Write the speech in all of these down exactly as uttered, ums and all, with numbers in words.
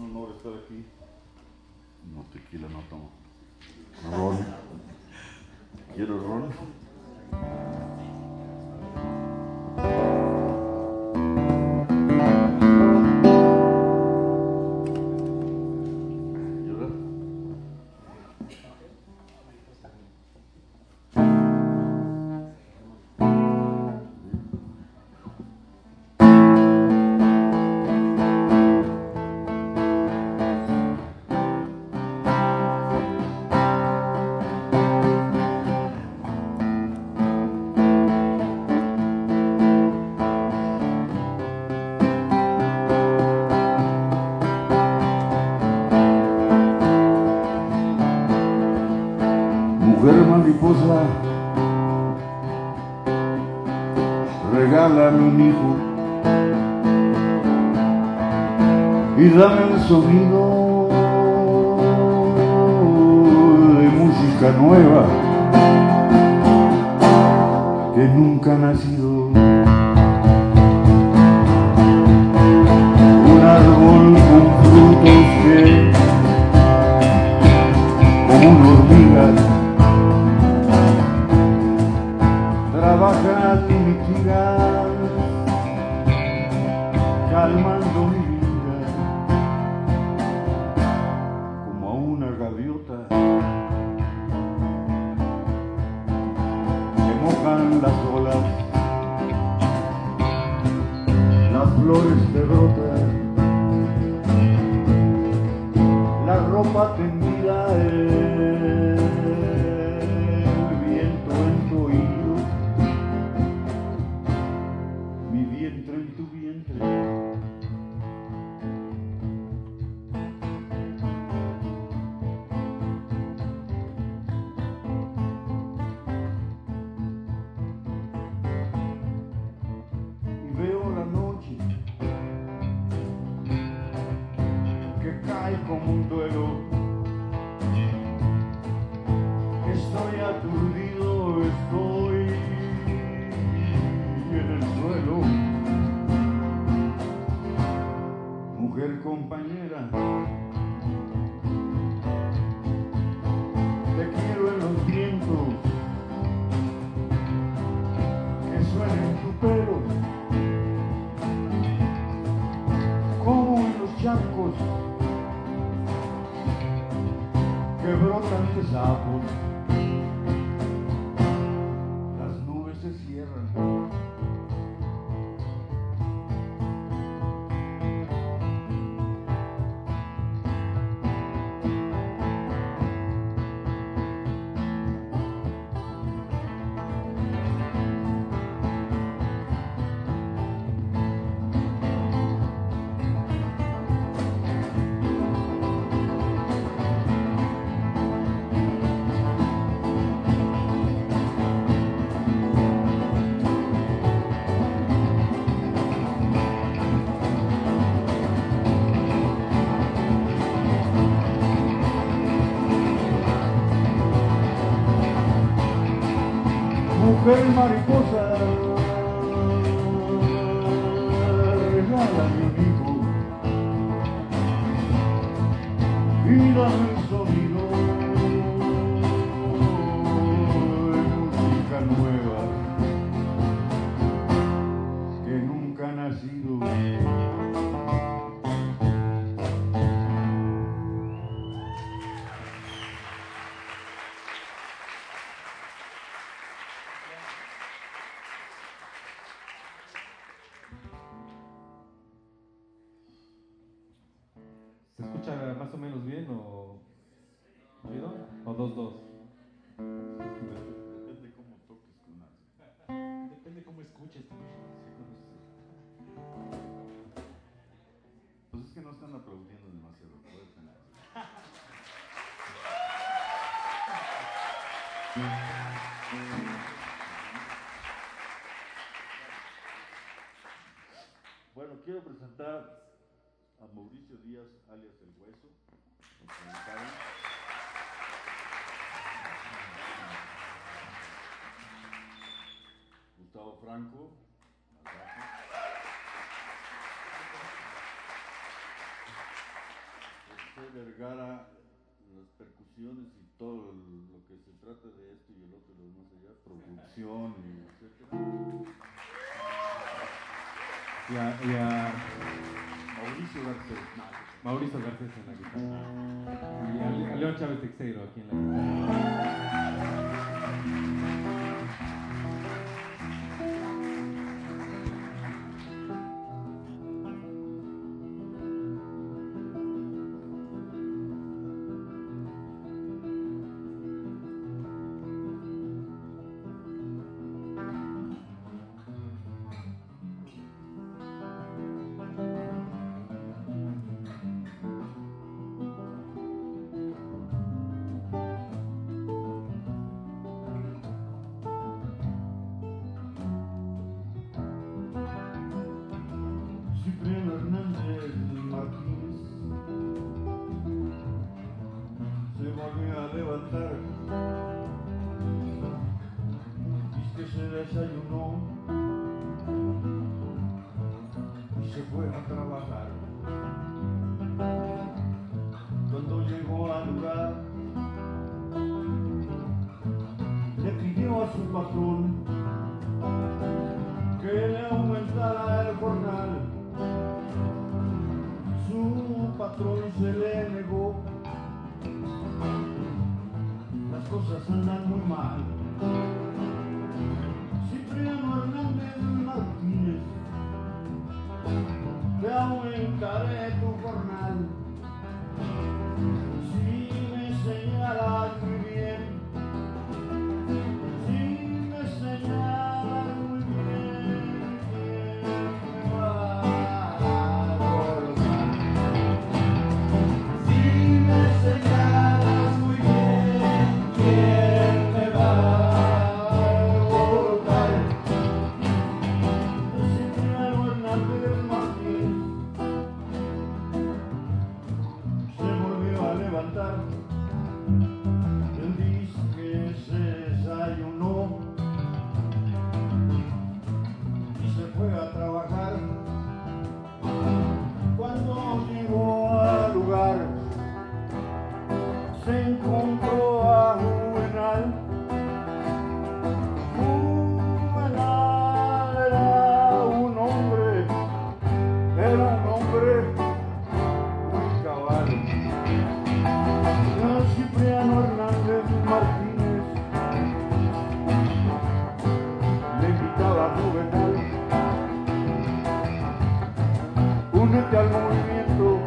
honor estar aquí. No, tequila no tomo. Ron. ¿Quiero ron? Mujer mariposa, regálame un hijo y dame un sonido de música nueva que nunca ha nacido. Un árbol con frutos que, como una hormiga, trabajan y mitigan, calmando mi vida, como a una gaviota que mojan las olas, las flores te brotan, la ropa tendida, el viento en tu oído, mi vientre en tu vientre. Y veo la noche que cae como un duelo. Estoy aturdido, estoy en el suelo. Mujer compañera, te quiero en los vientos que suenen tu pelo, como en los charcos que brotan de sapos. Las nubes se cierran. Mujer mariposa, regálame un hijo y dame un sonido de música nueva que nunca ha nacido. ¿Se escucha más o menos bien o ruido? ¿O dos, dos? Depende cómo toques con las... Depende cómo escuches. Pues es que no están aplaudiendo demasiado fuerte. Bueno, quiero presentar a Mauricio Díaz, alias El Hueso. Gustavo Franco, al bajo. José Vergara, las percusiones y todo lo que se trata de esto y el otro y lo demás allá, producción y etcétera. Y a, y a Mauricio Garcés. Mauricio Garcés en la guitarra. Y a, a León Chávez Teixeiro aquí en la guitarra. Desayunó y se fue a trabajar. Cuando llegó al lugar, le pidió a su patrón que le aumentara el jornal. Su patrón se le negó. Las cosas andan muy mal. Cipriano Hernández Martínez, te aumentaré tu jornal si me señalas muy bien, si me señalas muy bien, quién me va a colocar. Si me señalas muy bien, quién me va a colocar. Cipriano Hernández Martínez se volvió a levantar. Él dice que se desayunó y se fue a trabajar. Cuando llegó al lugar, se encontró a Juvenal. Juvenal era un hombre, era un hombre muy cabal. Era Cipriano Hernández Martínez le invitaba a Juvenal: únete al movimiento,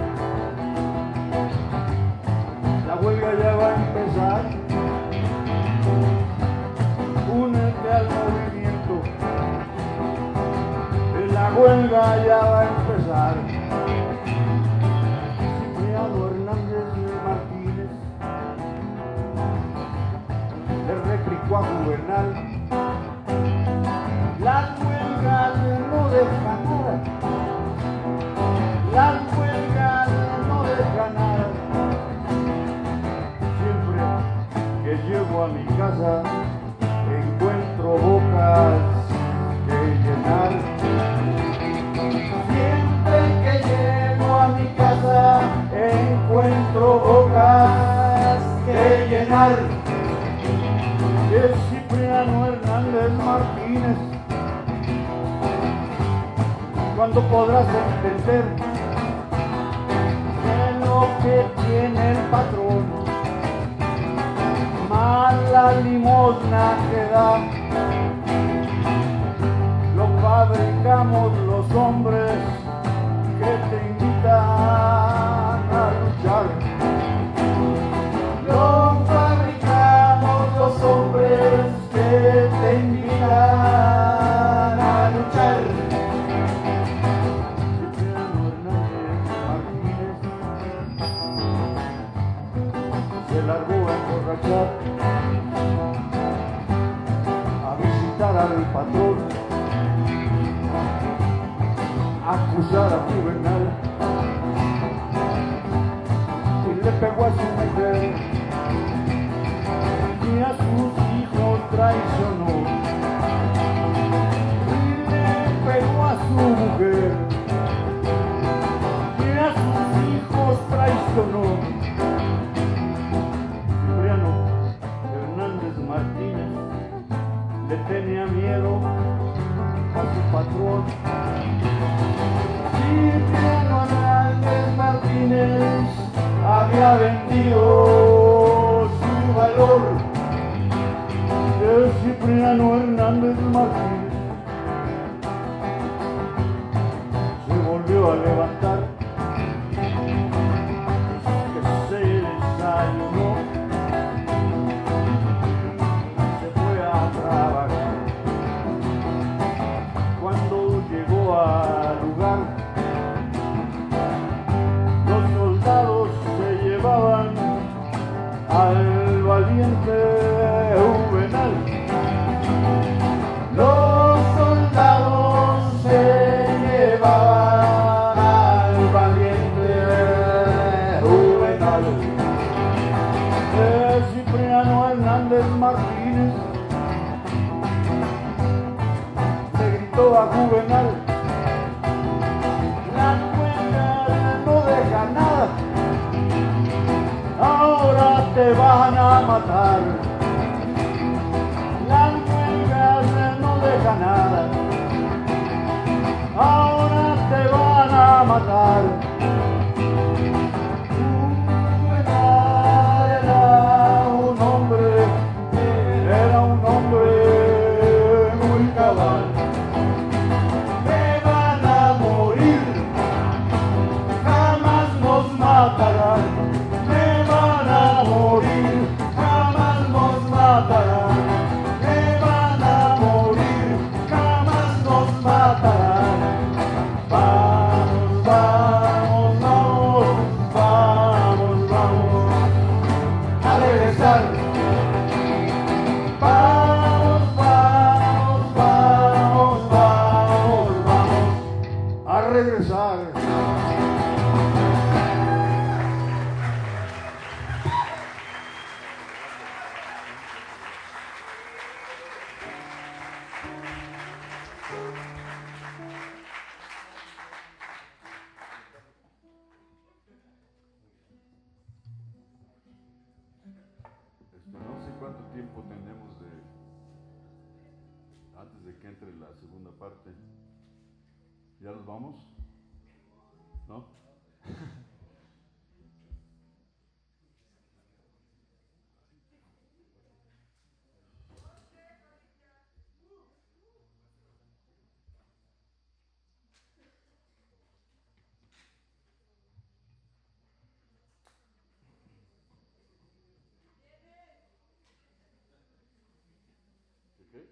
la huelga ya va a empezar. Únete al movimiento, la huelga ya va a empezar. Cipriano Hernández Martínez le replicó a Juvenal: las huelgas no dejan nada, las huelgas no dejan nada. Siempre que llego a mi casa encuentro bocas que llenar. Siempre que llego a mi casa encuentro bocas que llenar. Es Cipriano Hernández Martínez. ¿Cuándo podrás entender que lo que tiene el patrón, mala limosna que da, lo fabricamos los hombres que te invitan a luchar? Lo fabricamos los hombres que te invitan a luchar. Cipriano Hernández Martínez se largó a emborrachar, a visitar al patrón, a acusar a Juvenal, y le pegó a su mujer y a sus hijos traicionó. Y le pegó a su mujer y a sus hijos traicionó. Martínez había vendido su valor. El Cipriano Hernández Martínez se volvió a levantar, que se desayunó, se fue a trabajar. Cuando llegó al lugar, los soldados se llevaban al valiente Juvenal. Los soldados se llevaban al valiente Juvenal. El Cipriano Hernández Martínez le gritó a Juvenal: la huelga no deja nada, ahora te van a matar. Las huelgas no dejan nada, ahora te van a matar. Juvenal era un hombre, era un hombre muy cabal. Me van a morir, jamás nos matarán. Me van a morir, jamás nos matarán. Me van a morir, jamás nos matarán. Vamos, vamos, vamos, vamos, vamos a regresar. Vamos, vamos, vamos, vamos, vamos a regresar. Este, no sé cuánto tiempo tenemos de antes de que entre la segunda parte. ¿Ya nos vamos? ¿No? ¿Qué?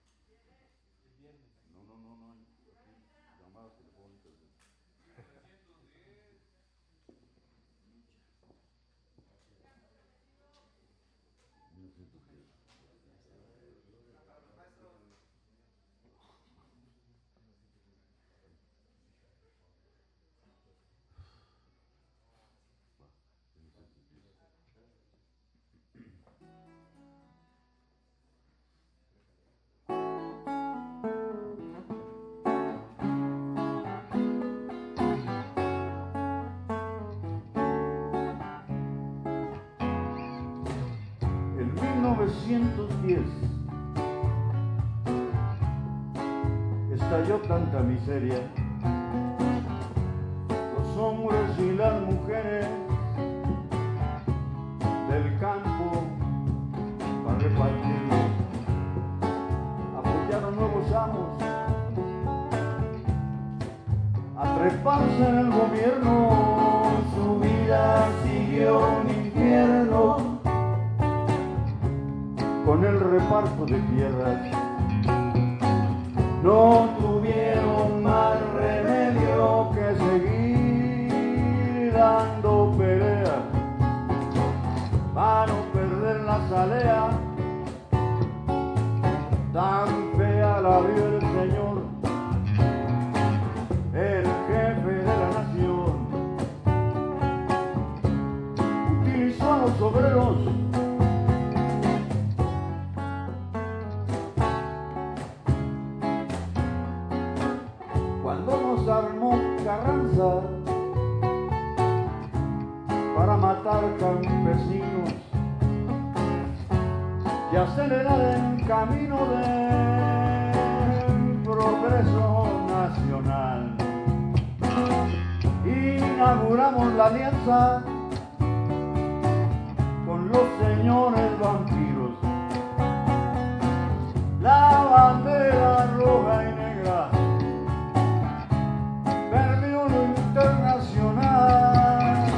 No, no, no, no. Aquí, llamadas telefónicas. No siento que... En mil novecientos diez estalló tanta miseria. Los hombres y las mujeres del campo para repartir apoyaron nuevos amos a treparse en el gobierno. Su vida siguió un infierno con el reparto de tierras. No tuvieron más remedio que seguir dando pelea para no perder la salea. Tan fea la vio el Señor, el jefe de la nación. Utilizó a los obreros cuando nos armó Carranza para matar campesinos y acelerar el camino del progreso nacional. inauguramos la alianza con los señores vampiros. La bandera roja y negra perdió lo internacional.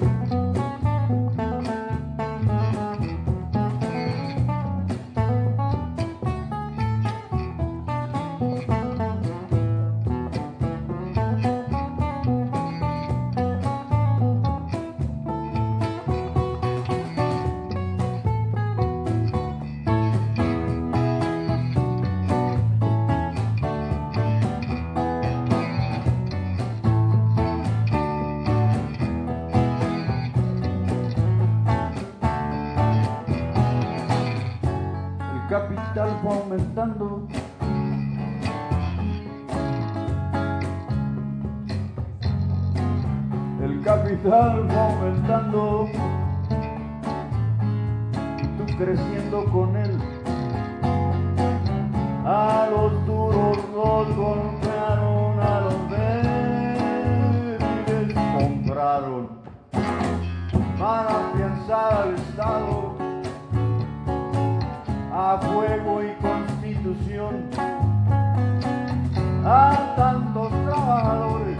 Capital fue aumentando, el capital fue aumentando y tú creciendo con él. A los duros los golpearon, a los débiles compraron para afianzar al Estado a fuego y constitución, a tantos trabajadores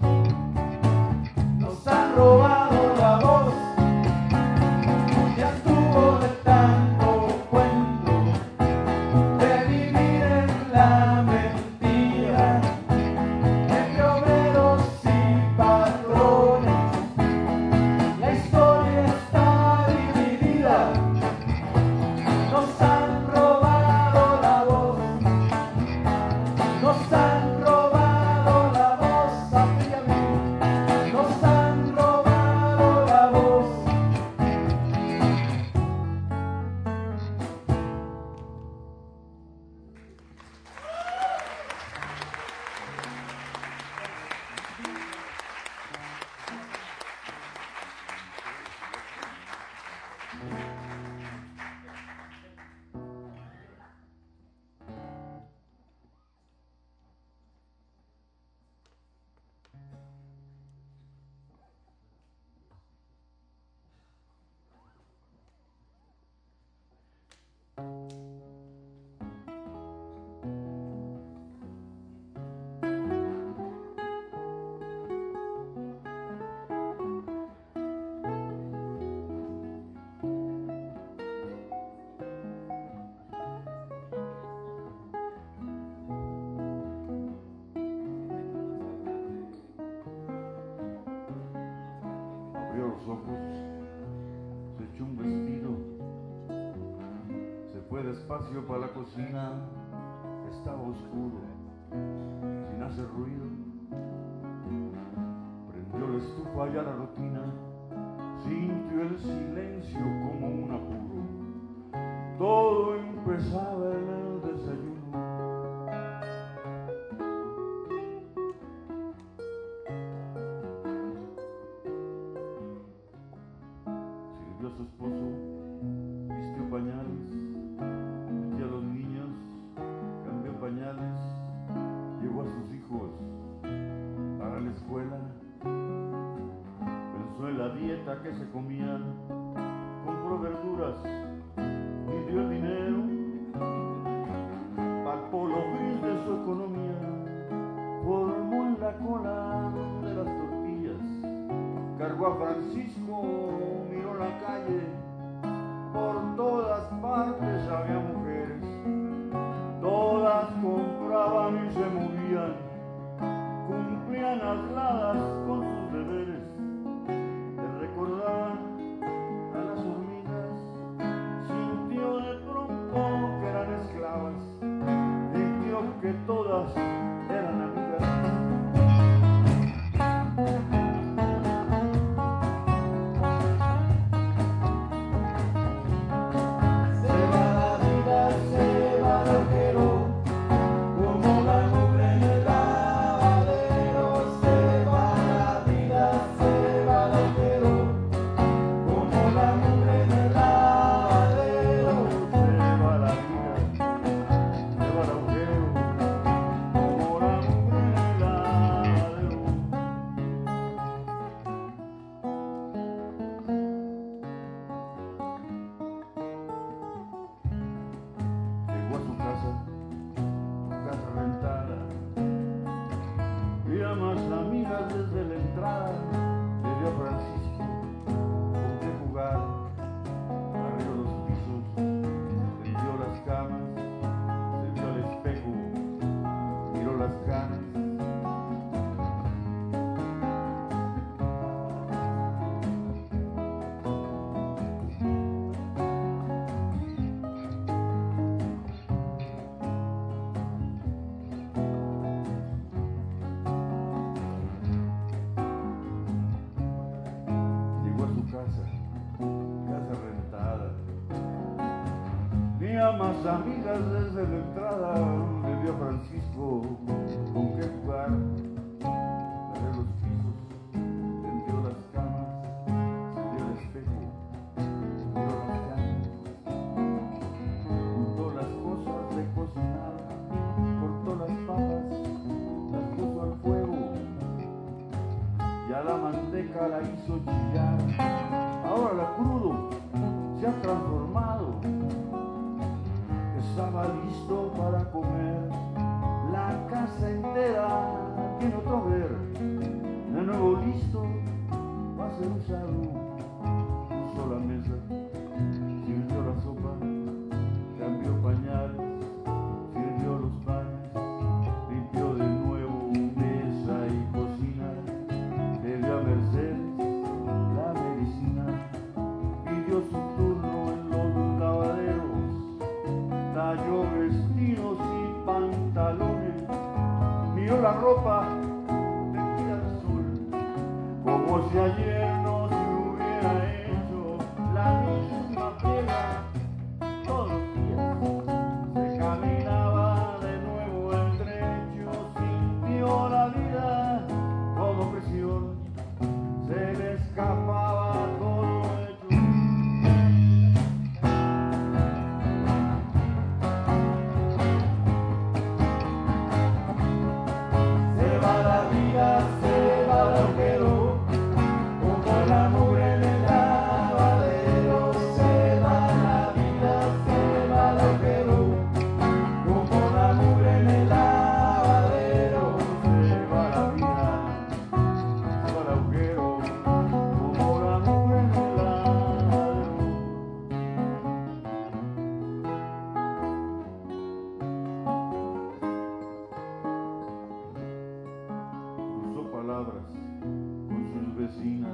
nos han robado la voz. Ya estuvo de tanto cuento de vivir en la mentira entre obreros y patrones. La historia está dividida. Nos han robado la voz, nos han robado la voz, apíame, nos han robado la voz. Abrió los ojos, se echó un vestido, se fue despacio para la cocina. Estaba oscuro, sin hacer ruido. Prendió la estufa y a la rutina, sintió el silencio como un apuro. Todo empezaba en el desayuno. Sirvió a su esposo, vistió pañales, metió a los niños, cambió pañales, llevó a sus hijos para la escuela. Pensó en la dieta que se comían, compró verduras, midió el dinero, palpó lo gris de su economía, formó en la cola de las tortillas, cargó a Francisco, miró la calle, por todas partes había mujeres, todas compraban y se movían, cumplían aisladas con sus deberes, le recordaban a las hormigas, sintió de pronto que eran esclavas, sintió que todas eran amigas. Se va la vida, se va el ojero, como la nube en el lavadero, se va la vida. casa rentada. Ni a más amigas desde la entrada, le vio a Francisco con qué jugar. Barrió los pisos, tendió las camas, salió al espejo, miró las camas, juntó las cosas de cocinar, cortó las papas, las puso al fuego, ya la manteca la hizo chillar. Ahora la crudo se ha transformado, estaba listo para comer. La casa entera tiene otro ver, de nuevo listo va a ser usado. Puso la mesa, sirvió la sopa, cambió pañales, sirvió los panes, limpió de nuevo mesa y cocina, le dio a Mercedes la medicina, pidió su turno en los lavaderos, talló vestidos y pantalones, miró la ropa tendida al sol, como si ayer no se hubiera hecho la misma pega todos los días. Se caminaba de nuevo el trecho, sintió la vida como presión, se le escapaba todo hecho. Se va la vida, se va el agujero, como la mugre en el lavadero. Se va la vida, se va el agujero, como la mugre en el lavadero. Se va la vida, se va el agujero, como la mugre en el lavadero. Cruzó palabras con sus vecinas,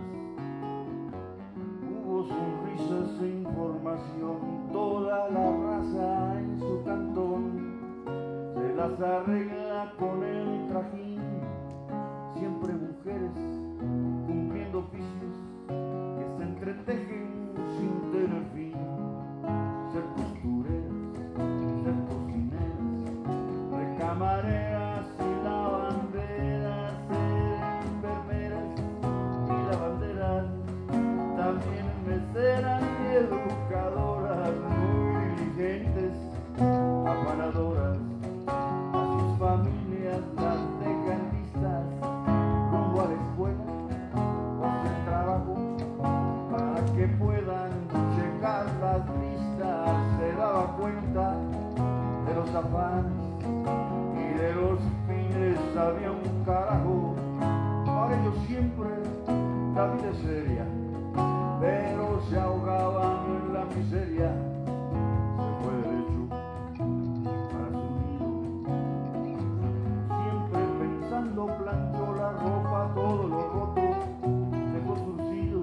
hubo sonrisas e información, toda la raza en su cantón se las arregla con el trajín, siempre mujeres cumpliendo oficios que se entretejen sin tener fin, ser costureras, ser cocineras, recamareras y lavanderas, ser enfermeras y lavanderas, también meseras y educadoras, muy diligentes, afanadoras, a sus familias las dejan listas, rumbo a la escuela o hacer trabajo, para que puedan checar las listas. Se daba cuenta de los afanes y de los fines, había un carajo, para ellos siempre la vida es seria, pero se ahogaban en la miseria. Se fue derecho para su nido, siempre pensando, planchó la ropa, todo lo roto dejó surcido.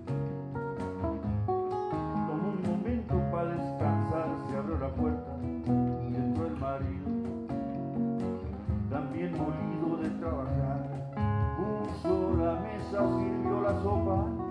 Tomó un momento para descansar, se abrió la puerta y entró el marido, también molido de trabajar. Puso la mesa, sirvió la sopa,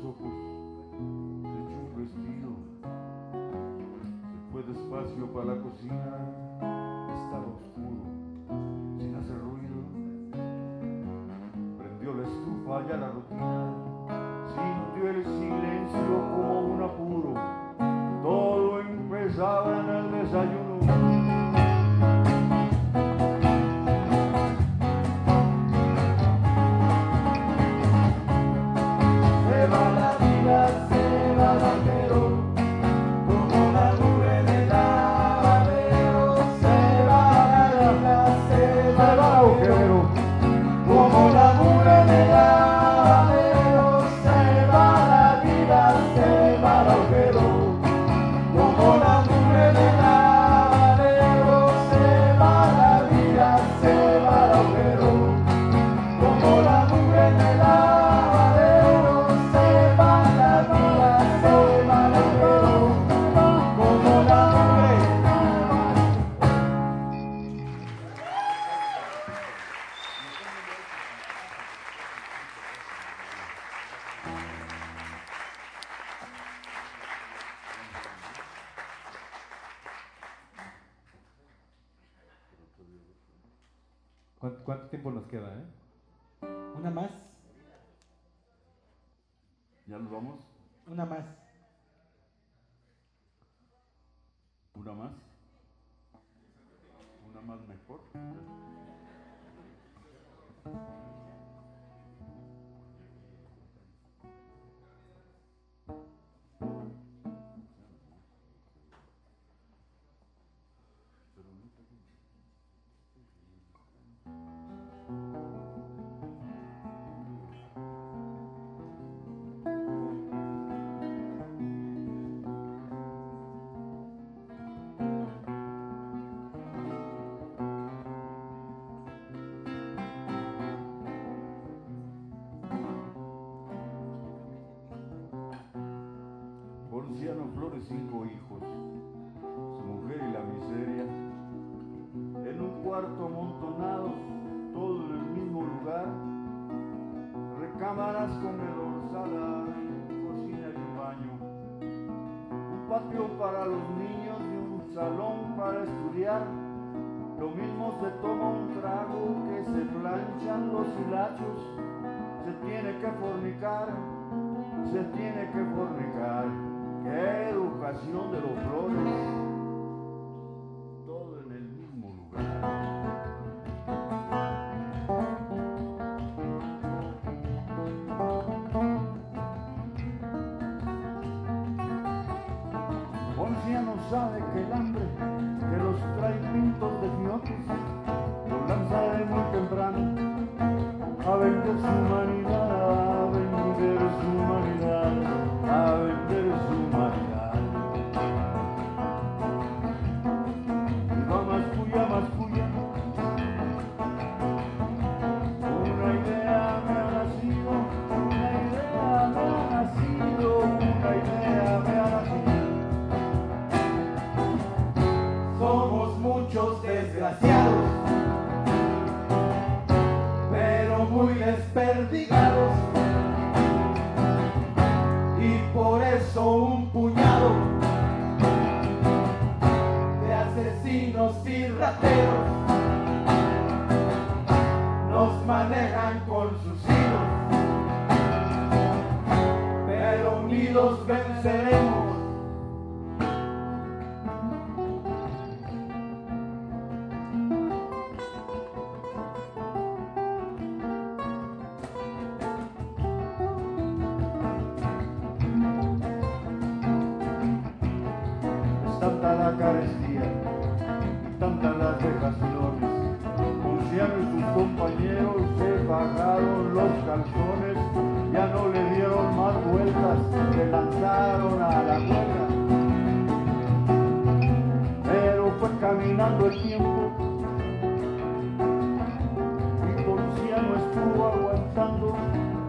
ojos, se echó un vestido, se fue despacio para la cocina, estaba oscuro, sin hacer ruido, prendió la estufa y a la rutina, sintió el silencio como un apuro, todo empezaba en el desayuno. ¿Cuánto, ¿Cuánto tiempo nos queda, eh? Una más. ¿Ya nos vamos? Una más. ¿Una más? ¿Una más mejor? Ponciano Flores, cinco hijos, su mujer y la miseria, en un cuarto amontonados, todo en el mismo lugar, recámaras, comedor, sala, cocina y un baño, un patio para los niños y un salón para estudiar, lo mismo se toma un trago que se planchan los hilachos, se tiene que fornicar, se tiene que fornicar. ¡Qué educación de los Flores! Todo en el mismo lugar. Ponciano sabe que el hambre que los trae pintos de fiotes lo lanza de muy temprano a vender su humanidad, a vender su humanidad, a vender su humanidad. Y va más puya, más puya. Una idea me ha nacido, una idea me ha nacido, una idea me ha nacido. Somos muchos desgraciados, pero muy desperdigados, y por eso un puñado de asesinos y rateros nos manejan con sus hilos, pero unidos venceremos. Tanta la carestía, tantas las vejaciones, Ponciano y sus compañeros se bajaron los calzones, ya no le dieron más vueltas, se lanzaron a la huelga. Pero fue caminando el tiempo y Ponciano estuvo aguantando,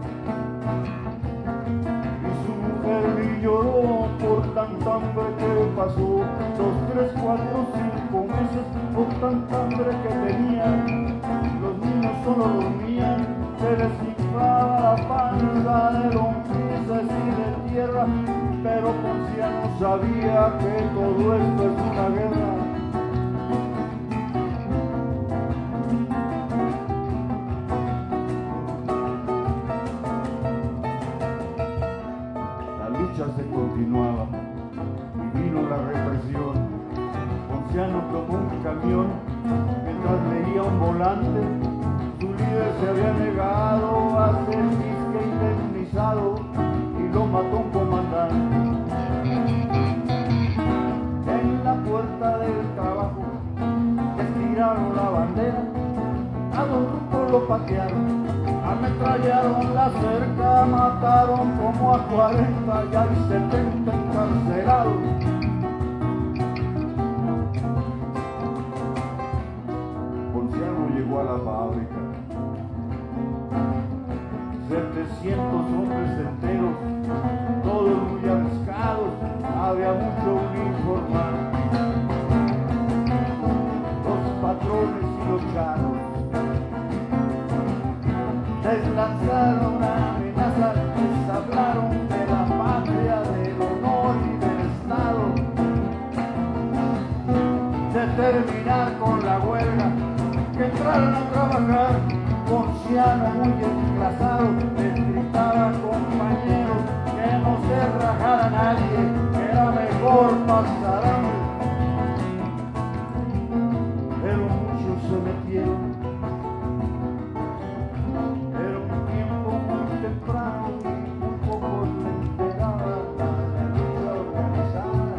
y su mujer ni lloró por tanta hambre que pasó, los tres, cuatro, cinco meses por tanta hambre que tenían. Los niños solo dormían, se les inflaba la panza de lombrices y pero Ponciano sabía que todo esto es una guerra. La lucha se continuaba y vino la represión. Ponciano tomó un camión mientras leía un volante. Su líder se había negado a ser disque indemnizado y lo mató un comandante. En la puerta del trabajo estiraron la bandera, a dos grupos lo patearon, ametrallaron la cerca, mataron como a cuarenta y hay setenta encarcelados. Ponciano llegó a la fábrica, setecientos hombres enteros, todos muy arriscados, había mucho uniformado, los patrones y los charros les lanzaron amenazas, les hablaron de la patria, del honor y del Estado, de terminar con la huelga, que entraran a trabajar. Ponciano muy desplazado les gritaba, compañeros, que no se rajara nadie, que era mejor pasar hambre. Pero muchos se metieron, era un tiempo muy temprano y un poco le entregaba la lucha organizada.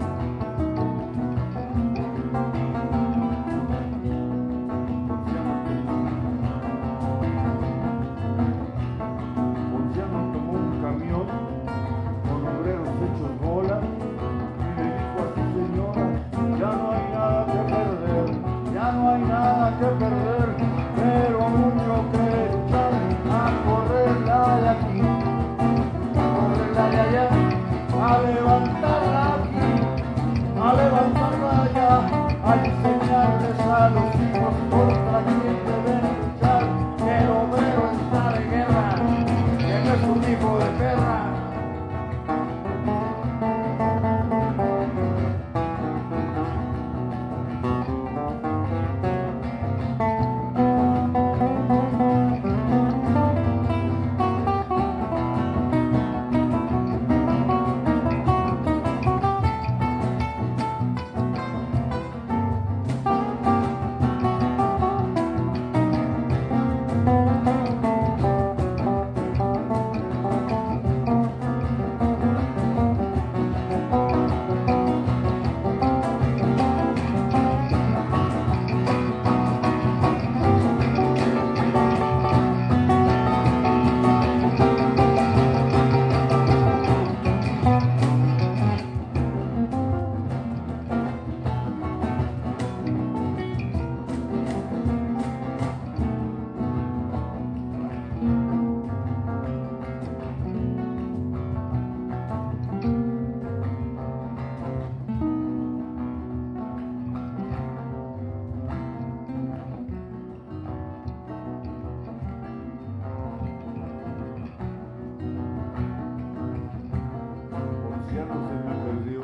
Ponciano tomó un camión con obreros hechos bola y le dijo a su señora: ya no hay nada que perder, ya no hay nada que perder, pero mucho que luchar, a correrla de aquí, a correrla de allá, a levantarla aquí, a levantarla allá, a enseñarles a los hijos contra quién deben luchar, que el obrero está de guerra, que no es un hijo de perra. Ponciano se me perdió,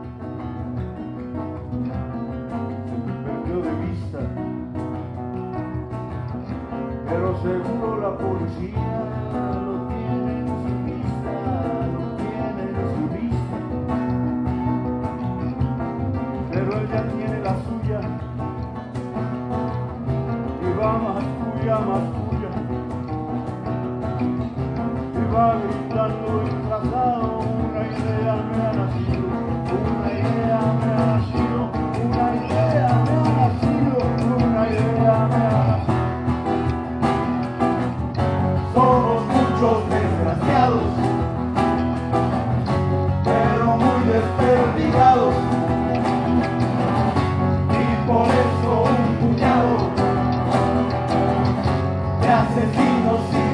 se me perdió de vista, pero seguro la policía lo tiene en su lista, lo tiene en su lista, pero él ya tiene la suya, y va más tuya, más tuya, y va gritando disfrazado: una idea me ha nacido, una idea me ha nacido, una idea me ha nacido, una idea me ha nacido. Somos muchos desgraciados, pero muy desperdigados, y por eso un puñado de asesinos y